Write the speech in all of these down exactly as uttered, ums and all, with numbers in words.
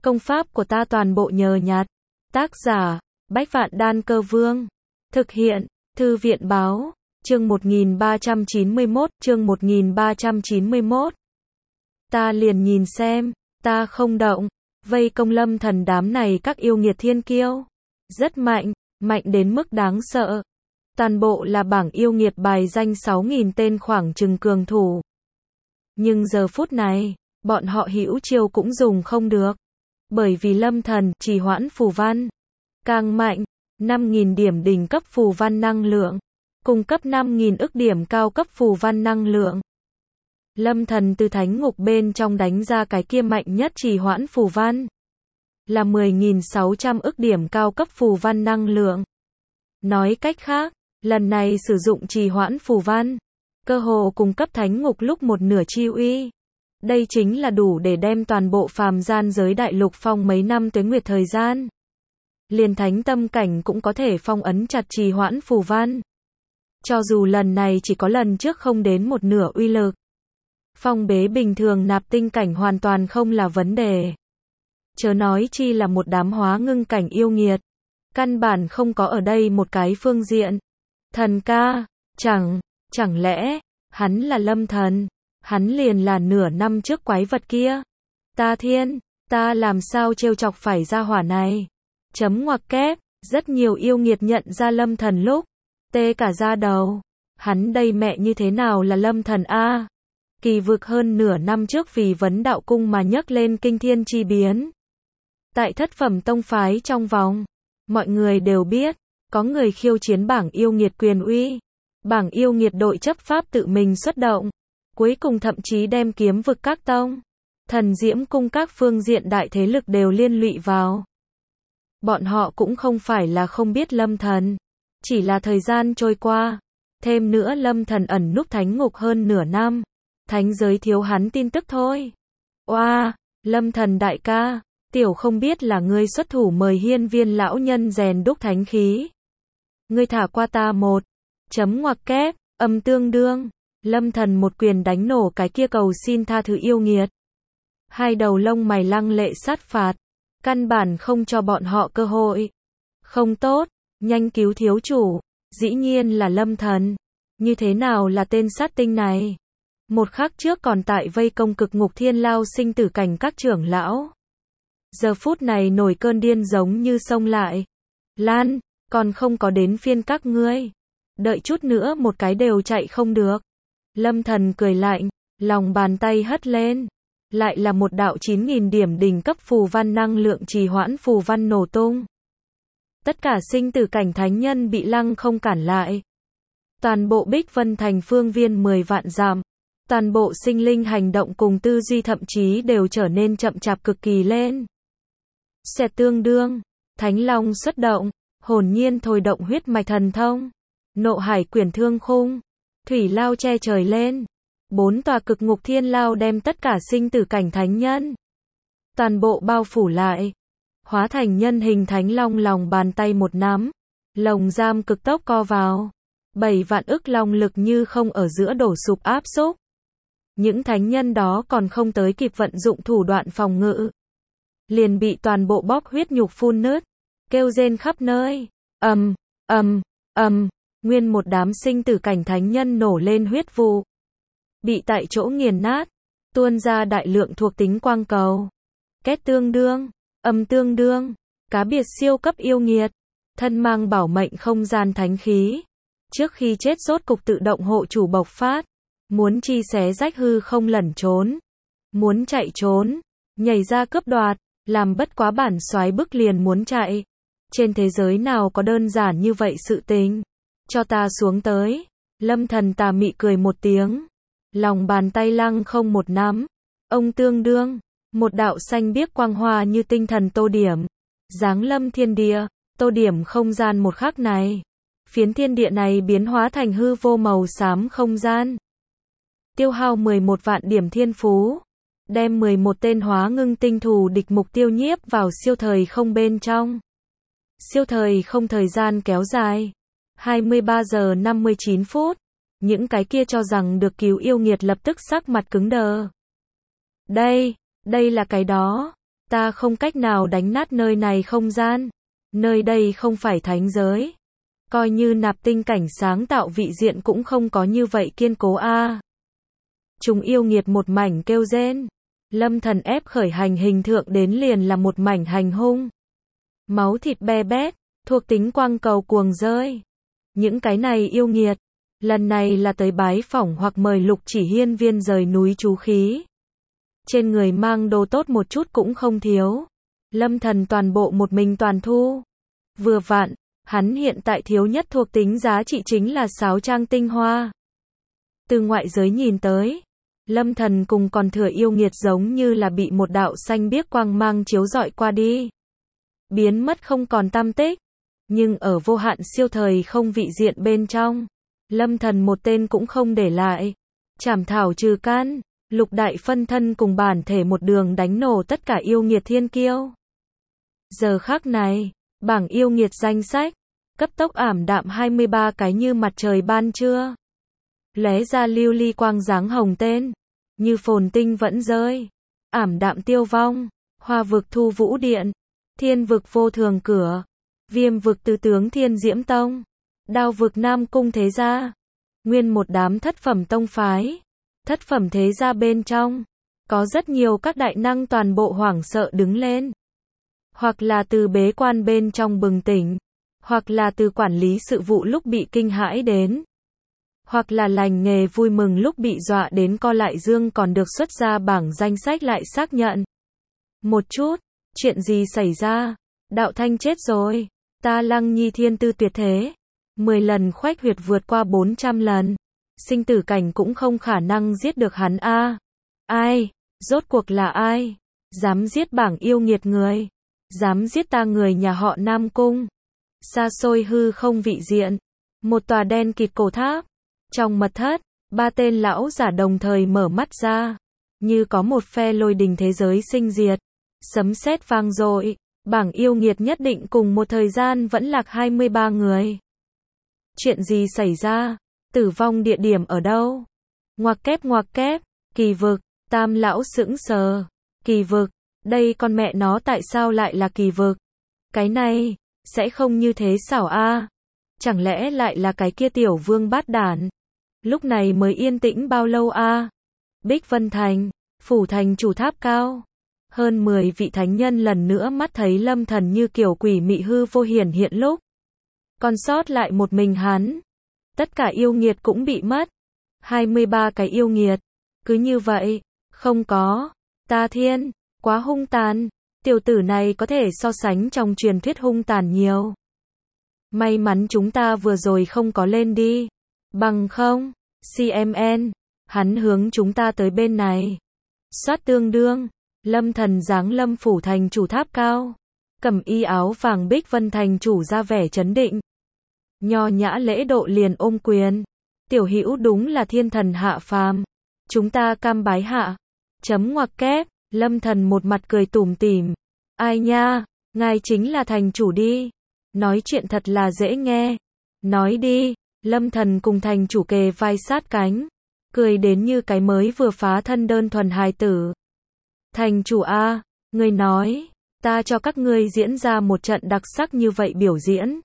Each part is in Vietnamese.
Công pháp của ta toàn bộ nhờ nhặt. Tác giả, Bách Vạn Đan Cơ Vương. Thực hiện, Thư viện Báo. Chương một nghìn ba trăm chín mươi mốt, chương một nghìn ba trăm chín mươi mốt. Ta liền nhìn xem, ta không động. Vây công Lâm Thần đám này các yêu nghiệt thiên kiêu. Rất mạnh, mạnh đến mức đáng sợ. Toàn bộ là bảng yêu nghiệt bài danh sáu nghìn tên khoảng chừng cường thủ. Nhưng giờ phút này, bọn họ hữu chiêu cũng dùng không được. Bởi vì Lâm Thần trì hoãn phù văn càng mạnh, năm nghìn điểm đỉnh cấp phù văn năng lượng, cung cấp năm nghìn ức điểm cao cấp phù văn năng lượng. Lâm Thần từ thánh ngục bên trong đánh ra cái kia mạnh nhất trì hoãn phù văn, là mười nghìn sáu trăm ức điểm cao cấp phù văn năng lượng. Nói cách khác, lần này sử dụng trì hoãn phù văn, cơ hồ cung cấp thánh ngục lúc một nửa chi uy. Đây chính là đủ để đem toàn bộ phàm gian giới đại lục phong mấy năm tuế nguyệt thời gian. Liền thánh tâm cảnh cũng có thể phong ấn chặt trì hoãn phù văn. Cho dù lần này chỉ có lần trước không đến một nửa uy lực. Phong bế bình thường nạp tinh cảnh hoàn toàn không là vấn đề. Chớ nói chi là một đám hóa ngưng cảnh yêu nghiệt. Căn bản không có ở đây một cái phương diện. Thần ca, chẳng, chẳng lẽ, hắn là Lâm Thần. Hắn liền là nửa năm trước quái vật kia. Ta thiên, ta làm sao trêu chọc phải ra hỏa này. Chấm ngoặc kép, rất nhiều yêu nghiệt nhận ra Lâm Thần lúc. Tê cả da đầu. Hắn đây mẹ như thế nào là Lâm Thần a? Kỳ vực hơn nửa năm trước vì vấn đạo cung mà nhấc lên kinh thiên chi biến. Tại thất phẩm tông phái trong vòng, mọi người đều biết, có người khiêu chiến bảng yêu nghiệt quyền uy. Bảng yêu nghiệt đội chấp pháp tự mình xuất động. Cuối cùng thậm chí đem kiếm vực các tông, thần diễm cung các phương diện đại thế lực đều liên lụy vào. Bọn họ cũng không phải là không biết Lâm Thần, chỉ là thời gian trôi qua. Thêm nữa Lâm Thần ẩn núp thánh ngục hơn nửa năm, thánh giới thiếu hắn tin tức thôi. Oa, wow, Lâm Thần đại ca, tiểu không biết là ngươi xuất thủ mời hiên viên lão nhân rèn đúc thánh khí. Ngươi thả qua ta một, chấm ngoặc kép, âm tương đương. Lâm Thần một quyền đánh nổ cái kia cầu xin tha thứ yêu nghiệt. Hai đầu lông mày lăng lệ sát phạt, căn bản không cho bọn họ cơ hội. Không tốt, nhanh cứu thiếu chủ, dĩ nhiên là Lâm Thần. Như thế nào là tên sát tinh này? Một khắc trước còn tại vây công cực ngục thiên lao sinh tử cảnh các trưởng lão. Giờ phút này nổi cơn điên giống như sông lại. Lan, còn không có đến phiên các ngươi. Đợi chút nữa một cái đều chạy không được. Lâm Thần cười lạnh, lòng bàn tay hất lên. Lại là một đạo chín nghìn điểm đỉnh cấp phù văn năng lượng trì hoãn phù văn nổ tung. Tất cả sinh tử cảnh thánh nhân bị lăng không cản lại. Toàn bộ Bích Vân Thành phương viên mười vạn dặm. Toàn bộ sinh linh hành động cùng tư duy thậm chí đều trở nên chậm chạp cực kỳ lên. Xẹt tương đương, Thánh Long xuất động, hồn nhiên thôi động huyết mạch thần thông. Nộ hải quyển thương khung. Thủy lao che trời lên. Bốn tòa cực ngục thiên lao đem tất cả sinh tử cảnh thánh nhân. Toàn bộ bao phủ lại. Hóa thành nhân hình thánh long lòng bàn tay một nắm. Lồng giam cực tốc co vào. Bảy vạn ức long lực như không ở giữa đổ sụp áp xúc. Những thánh nhân đó còn không tới kịp vận dụng thủ đoạn phòng ngự. Liền bị toàn bộ bóp huyết nhục phun nứt. Kêu rên khắp nơi. Ầm, ầm, ầm. Nguyên một đám sinh tử cảnh thánh nhân nổ lên huyết vụ. Bị tại chỗ nghiền nát. Tuôn ra đại lượng thuộc tính quang cầu. Két tương đương. Âm tương đương. Cá biệt siêu cấp yêu nghiệt. Thân mang bảo mệnh không gian thánh khí. Trước khi chết rốt cục tự động hộ chủ bộc phát. Muốn chi xé rách hư không lẩn trốn. Muốn chạy trốn. Nhảy ra cướp đoạt. Làm bất quá bản soái bức liền muốn chạy. Trên thế giới nào có đơn giản như vậy sự tình. Cho ta xuống tới. Lâm Thần tà mị cười một tiếng. Lòng bàn tay lăng không một nắm. Ông tương đương. Một đạo xanh biếc quang hoa như tinh thần tô điểm. Giáng lâm thiên địa. Tô điểm không gian một khắc này. Phiến thiên địa này biến hóa thành hư vô màu xám không gian. Tiêu hao mười một vạn điểm thiên phú. Đem mười một tên hóa ngưng tinh thù địch mục tiêu nhiếp vào siêu thời không bên trong. Siêu thời không thời gian kéo dài. hai mươi ba giờ năm mươi chín phút. Những cái kia cho rằng được cứu yêu nghiệt lập tức sắc mặt cứng đờ. Đây, đây là cái đó. Ta không cách nào đánh nát nơi này không gian. Nơi đây không phải thánh giới. Coi như nạp tinh cảnh sáng tạo vị diện cũng không có như vậy kiên cố a. Chúng yêu nghiệt một mảnh kêu rên. Lâm Thần ép khởi hành hình thượng đến liền là một mảnh hành hung. Máu thịt be bét, thuộc tính quang cầu cuồng rơi. Những cái này yêu nghiệt, lần này là tới bái phỏng hoặc mời Lục Chỉ Hiên viên rời núi trú khí. Trên người mang đồ tốt một chút cũng không thiếu. Lâm Thần toàn bộ một mình toàn thu. Vừa vặn, hắn hiện tại thiếu nhất thuộc tính giá trị chính là sáo trang tinh hoa. Từ ngoại giới nhìn tới, Lâm Thần cùng còn thừa yêu nghiệt giống như là bị một đạo xanh biếc quang mang chiếu rọi qua đi. Biến mất không còn tăm tích. Nhưng ở vô hạn siêu thời không vị diện bên trong, Lâm Thần một tên cũng không để lại. Chảm thảo trừ can, lục đại phân thân cùng bản thể một đường đánh nổ tất cả yêu nghiệt thiên kiêu. Giờ khắc này, bảng yêu nghiệt danh sách, cấp tốc ảm đạm hai mươi ba cái như mặt trời ban trưa. Lóe ra lưu ly quang dáng hồng tên, như phồn tinh vẫn rơi, ảm đạm tiêu vong, hoa vực thu vũ điện, thiên vực vô thường cửa, viêm vực tứ tướng thiên diễm tông, đao vực nam cung thế gia, nguyên một đám thất phẩm tông phái, thất phẩm thế gia bên trong, có rất nhiều các đại năng toàn bộ hoảng sợ đứng lên. Hoặc là từ bế quan bên trong bừng tỉnh, hoặc là từ quản lý sự vụ lúc bị kinh hãi đến, hoặc là lành nghề vui mừng lúc bị dọa đến co lại dương còn được xuất ra bảng danh sách lại xác nhận. Một chút, chuyện gì xảy ra? Đạo Thanh chết rồi, ta Lăng Nhi thiên tư tuyệt thế, mười lần khoách huyệt vượt qua bốn trăm lần, sinh tử cảnh cũng không khả năng giết được hắn a. Ai? Rốt cuộc là ai? Dám giết bảng yêu nghiệt người? Dám giết ta người nhà họ Nam Cung? Xa xôi hư không vị diện, một tòa đen kịt cổ tháp, trong mật thất, ba tên lão giả đồng thời mở mắt ra, như có một phe lôi đình thế giới sinh diệt, sấm sét vang dội, bảng yêu nghiệt nhất định cùng một thời gian vẫn lạc hai mươi ba người. Chuyện gì xảy ra? Tử vong địa điểm ở đâu? Ngoặc kép ngoặc kép, kỳ vực, Tam lão sững sờ, kỳ vực, đây con mẹ nó tại sao lại là kỳ vực? Cái này, sẽ không như thế xảo a? Chẳng lẽ lại là cái kia tiểu vương bát đản? Lúc này mới yên tĩnh bao lâu a? Bích Vân Thành, phủ thành chủ tháp cao. Hơn mười vị thánh nhân lần nữa mắt thấy Lâm Thần như kiểu quỷ mị hư vô hiển hiện lúc. Còn sót lại một mình hắn. Tất cả yêu nghiệt cũng bị mất. hai mươi ba cái yêu nghiệt. Cứ như vậy, không có. Ta thiên, quá hung tàn. Tiểu tử này có thể so sánh trong truyền thuyết hung tàn nhiều. May mắn chúng ta vừa rồi không có lên đi. Bằng không, xê em en, hắn hướng chúng ta tới bên này. Soát tương đương, Lâm Thần giáng lâm phủ thành chủ tháp cao. Cầm y áo vàng Bích Vân thành chủ ra vẻ chấn định. Nho nhã lễ độ liền ôm quyền. Tiểu hữu đúng là thiên thần hạ phàm. Chúng ta cam bái hạ. Chấm ngoặc kép, Lâm Thần một mặt cười tủm tỉm. Ai nha, ngài chính là thành chủ đi. Nói chuyện thật là dễ nghe. Nói đi, Lâm Thần cùng thành chủ kề vai sát cánh. Cười đến như cái mới vừa phá thân đơn thuần hài tử. Thành chủ a, người nói, ta cho các ngươi diễn ra một trận đặc sắc như vậy biểu diễn.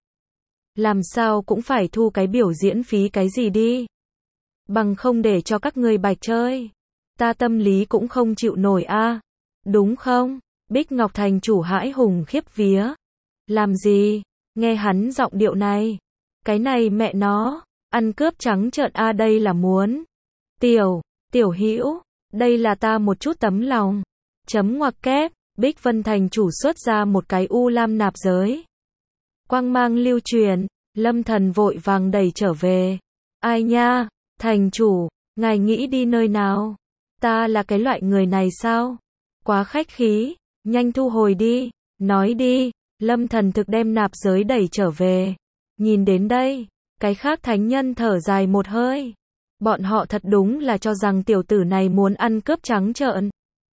Làm sao cũng phải thu cái biểu diễn phí cái gì đi. Bằng không để cho các ngươi bạch chơi. Ta tâm lý cũng không chịu nổi a. Đúng không? Bích Ngọc thành chủ hãi hùng khiếp vía. Làm gì? Nghe hắn giọng điệu này. Cái này mẹ nó, ăn cướp trắng trợn a, đây là muốn. Tiểu, tiểu hữu, đây là ta một chút tấm lòng. Chấm ngoặc kép, Bích Vân thành chủ xuất ra một cái u lam nạp giới. Quang mang lưu truyền, Lâm Thần vội vàng đẩy trở về. Ai nha, thành chủ, ngài nghĩ đi nơi nào? Ta là cái loại người này sao? Quá khách khí, nhanh thu hồi đi, nói đi. Lâm Thần thực đem nạp giới đẩy trở về. Nhìn đến đây, cái khác thánh nhân thở dài một hơi. Bọn họ thật đúng là cho rằng tiểu tử này muốn ăn cướp trắng trợn.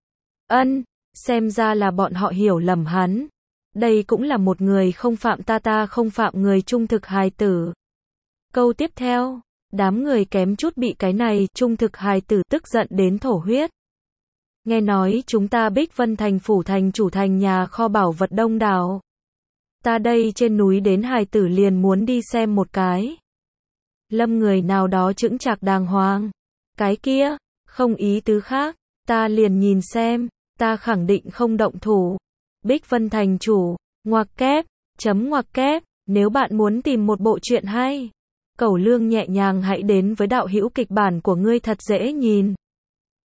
Ân, xem ra là bọn họ hiểu lầm hắn. Đây cũng là một người không phạm ta ta không phạm người trung thực hài tử. Câu tiếp theo, đám người kém chút bị cái này trung thực hài tử tức giận đến thổ huyết. Nghe nói chúng ta Bích Vân Thành phủ thành chủ thành nhà kho bảo vật đông đảo. Ta đây trên núi đến hài tử liền muốn đi xem một cái. Lâm người nào đó chững chạc đàng hoàng. Cái kia, không ý tứ khác, ta liền nhìn xem, ta khẳng định không động thủ. Bích Vân Thành chủ, ngoặc kép, chấm ngoặc kép, nếu bạn muốn tìm một bộ truyện hay, Cẩu Lương nhẹ nhàng hãy đến với đạo hữu kịch bản của ngươi thật dễ nhìn.